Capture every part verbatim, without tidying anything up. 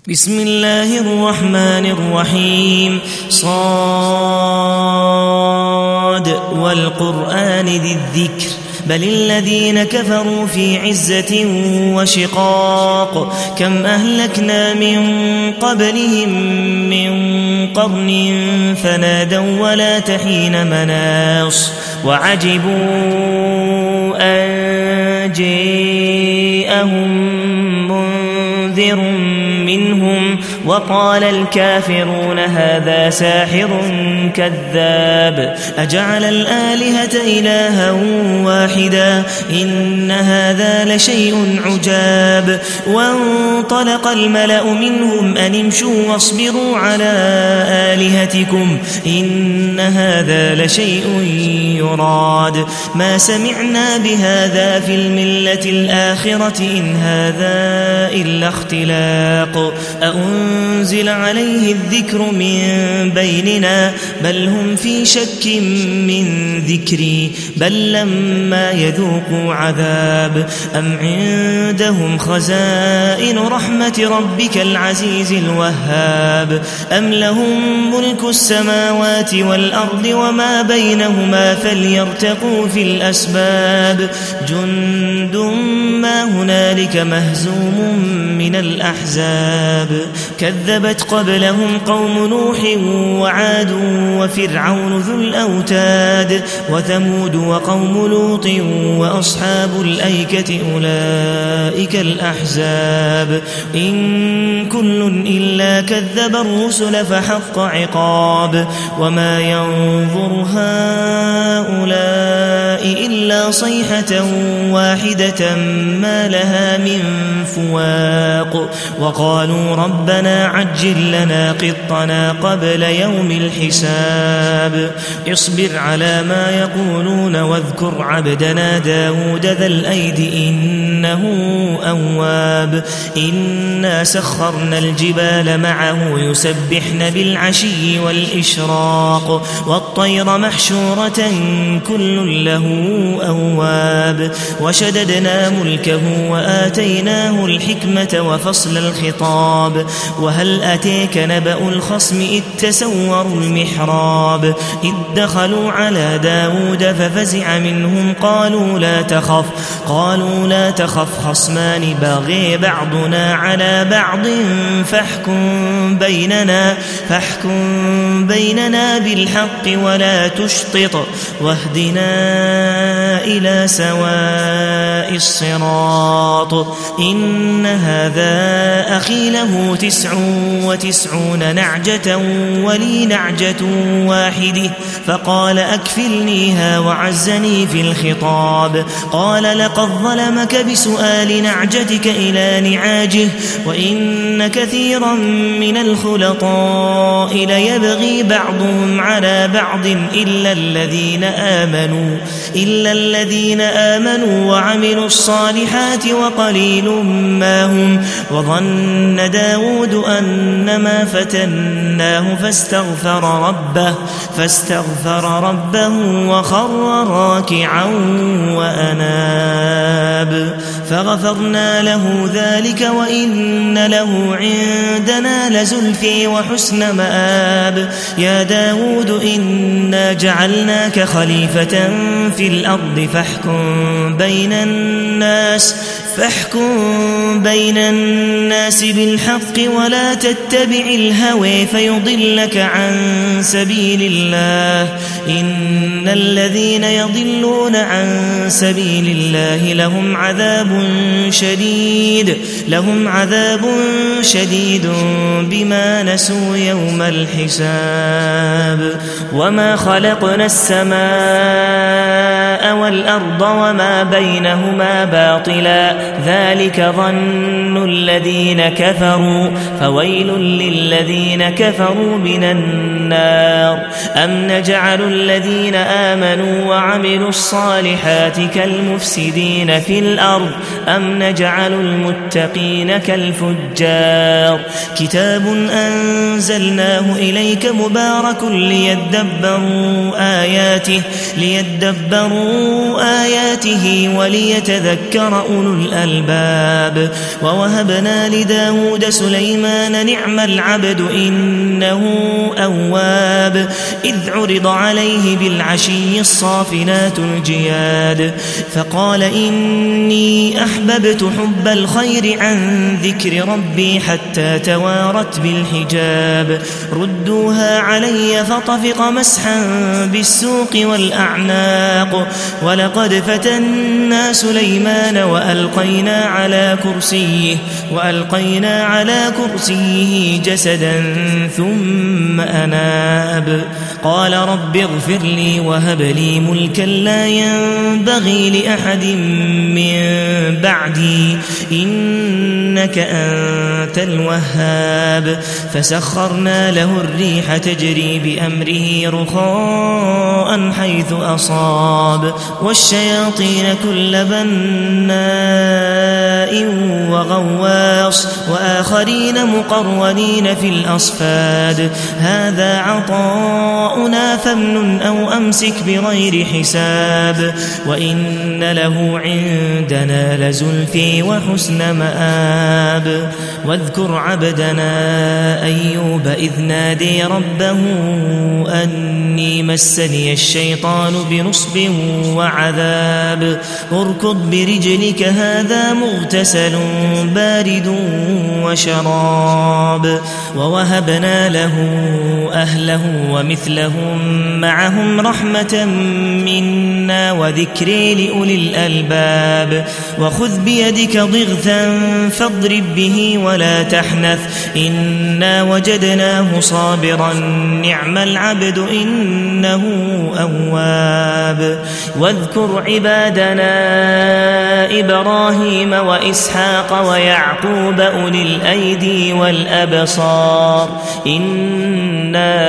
بسم الله الرحمن الرحيم صاد والقرآن ذي الذكر بل الذين كفروا في عزة وشقاق كم أهلكنا من قبلهم من قرن فنادوا ولا تحين مناص وعجبوا أن جاءهم منذر منهم وقال الكافرون هذا ساحر كذاب أجعل الآلهة إلها واحدا إن هذا لشيء عجاب وانطلق الملأ منهم أن امشوا واصبروا على آلهتكم إن هذا لشيء يراد ما سمعنا بهذا في الملة الآخرة إن هذا إلا اختلاق أأنزل عليه الذكر من بيننا بل هم في شك من ذكري بل لما يذوقوا عذاب أم عندهم خزائن رحمة ربك العزيز الوهاب أم لهم ملك السماوات والأرض وما بينهما فليرتقوا في الأسباب جند ما هنالك مهزوم من الأحزاب كذبت قبلهم قوم نوح وعاد وفرعون ذو الأوتاد وثمود وقوم لوط وأصحاب الأيكة أولئك الأحزاب إن كل إلا كذب الرسل فحق عقاب وما ينظر هؤلاء إلا صيحة واحدة ما لها من فواق وقالوا ربنا عجل لنا قطنا قبل يوم الحساب اصبر على ما يقولون واذكر عبدنا داود ذا الأيد إنه أواب إنا سخرنا الجبال معه يسبحن بالعشي والإشراق والطير محشورة كل له أواب وشددنا ملكه وآتيناه الحكمة وفصل الخطاب وهل أتيك نبأ الخصم إذ تسوروا المحراب إذ دخلوا على داود ففزع منهم قالوا لا تخف قالوا لا تخف خصمان بغي بعضنا على بعض فاحكم بيننا فاحكم بيننا بالحق ولا تشطط واهدنا إلى سواء الصراط إن هذا أخي له تسع وتسعون نعجة ولي نعجة واحدة فقال أكفلنيها وعزني في الخطاب قال لقد ظلمك بسؤال نعجتك إلى نعاجه وإن كثيرا من الخلطاء ليبغي بعضهم على بعض إلا الذين آمنوا إلا الذين آمنوا وعملوا الصالحات وقليل ما هم وظن داود أنما فتناه فاستغفر ربه فاستغفر ربه وخر راكعا وأناب فغفرنا له ذلك وإن له عندنا لزلفي وحسن مآب يا داود إنا جعلناك خليفة في الأرض فاحكم بين الناس فاحكم بين الناس بالحق ولا تتبع الهوى فيضلك عن سبيل الله إن الذين يضلون عن سبيل الله لهم عذاب شديد لهم عذاب شديد بما نسوا يوم الحساب وما خلقنا السماء والأرض وما بينهما باطلا ذلك ظن الذين كفروا فويل للذين كفروا من النار أم نجعل الذين آمنوا وعملوا الصالحات كالمفسدين في الأرض أم نجعل المتقين كالفجار كتاب أنزلناه إليك مبارك ليدبروا آياته ليدبروا آياته وليتذكر أولو الألباب ووهبنا لداود سليمان نعم العبد إنه أواب إذ عرض عليه بالعشي الصافنات الجياد فقال إني أحببت حب الخير عن ذكر ربي حتى توارت بالحجاب ردوها علي فطفق مسحا بالسوق والأعناق ولقد فتنا سليمان وألقينا على كرسيه وألقينا على كرسيه جسدا ثم أناب قال رب اغفر لي وهب لي ملكا لا ينبغي لأحد من بعدي إنك أنت الوهاب فسخرنا له الريح تجري بأمره رخاء حيث أصاب والشياطين كل بناء وغواص وآخرين مقرنين في الأصفاد هذا عطاؤنا فامنن أو أمسك بغير حساب وإن له عندنا لزلفي وحسن مآب واذكر عبدنا أيوب إذ نادي ربه أني مسني الشيطان بنصب وعذاب اركض برجلك هذا مغتسل بارد وشراب ووهبنا له أهله ومثلهم معهم رحمة منا وذكري لأولي الألباب وخذ بيدك ضغثا فاضرب به ولا تحنث إنا وجدناه صابرا نعم العبد إنه أواب واذكر عبادنا إبراهيم وإسحاق ويعقوب أولي الأيدي والأبصار إنا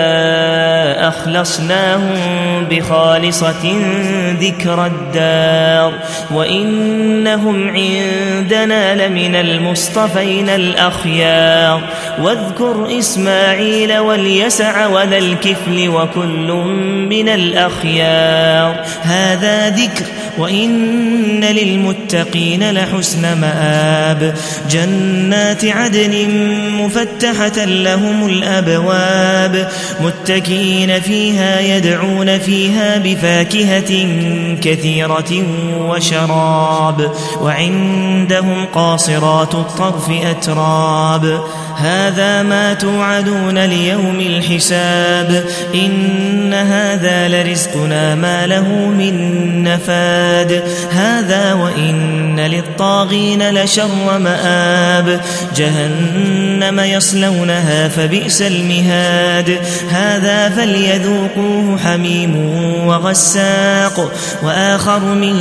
أخلصناهم بخالصة ذكر الدار وإنهم عندنا لمن المصطفين الأخيار واذكر إسماعيل واليسع وذا الكفل وكل من الأخيار هذا ذكر وإن للمتقين لحسن مآب جنات عدن مفتحة لهم الأبواب متكئين فيها يدعون فيها بفاكهة كثيرة وشراب وعندهم قاصرات الطرف أتراب هذا ما توعدون ليوم الحساب إن هذا لرزقنا ما له من نفاد هذا وإن للطاغين لشر مآب جهنم يصلونها فبئس المهاد هذا فليذوقوه حميم وغساق وآخر من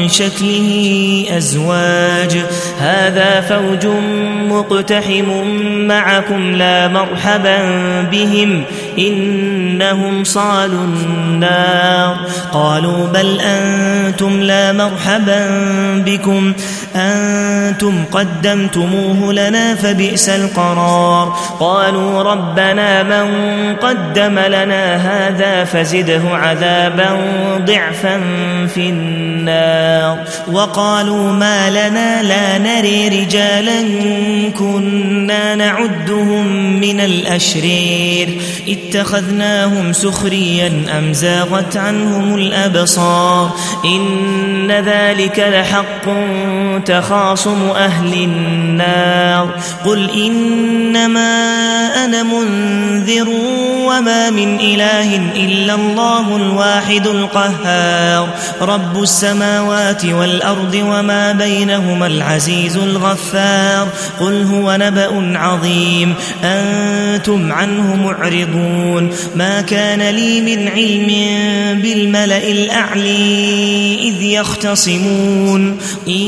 شكله أزواج هذا فوج مقتحم معكم لا مرحبا بهم إنهم صالوا النار قالوا بل أنتم لا مرحبا بكم أنتم قدمتموه لنا فبئس القرار قالوا ربنا من قدم لنا هذا فزده عذابا ضعفا في النار وقالوا ما لنا لا نري رجالا كنا نعدهم من الأشرير اتخذناهم سخريا أم زاغت عنهم الأبصار إن ذلك لحق تخاصم أهل النار قل إنما أنا منذر وما من إله إلا الله الواحد القهار رب السماوات والأرض وما بينهما العزيز الغفار قل هو نبأ عظيم أنتم عنه معرضون ما كان لي من علم بالملأ الأعلي إذ يختصمون إن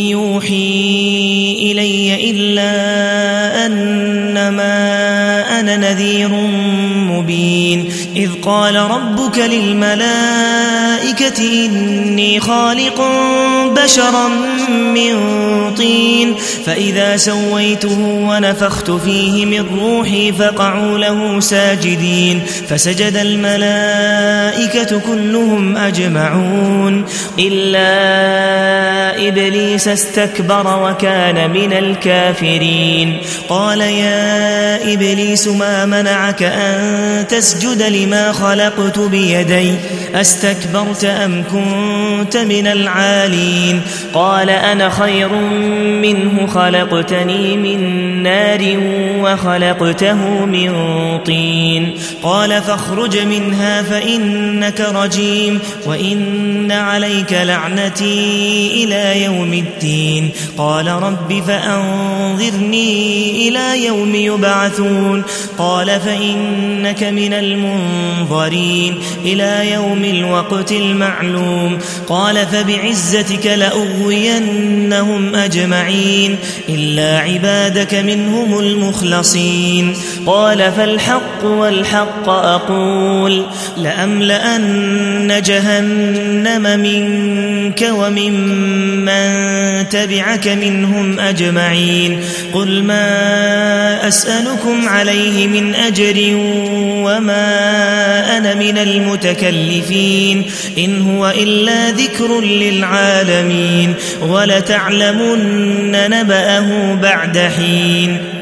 يوحي إلي إلا أنما أنا نذير مبين إذ قال ربك للملائكة إني خالق بشرا من طين فإذا سويته ونفخت فيه من روحي فقعوا له ساجدين فسجد الملائكة كلهم أجمعون إلا إبليس استكبر وكان من الكافرين قال يا إبليس ما منعك أن تسجد لما خلقت بيدي أستكبرت أم كنت من العالين قال أنا خير منه خلقتني من نار وخلقته من طين قال فاخرج منها فإنك رجيم وإن عليك لعنتي إلى يوم الدين قال رب فأنظرني إلى يوم يبعثون قال فإنك من المنظرين إلى يوم الوقت المعلوم قال فبعزتك لأغوينهم أجمعين إلا عبادك منهم المخلصين قال فالحق والحق أقول لأملأن جهنم منك وممن تبعك منهم أجمعين قل ما أسألكم عليه من أجر وما أنا من المتكلفين إن هو إلا ذكر للعالمين ولتعلمن نبأه بعد حين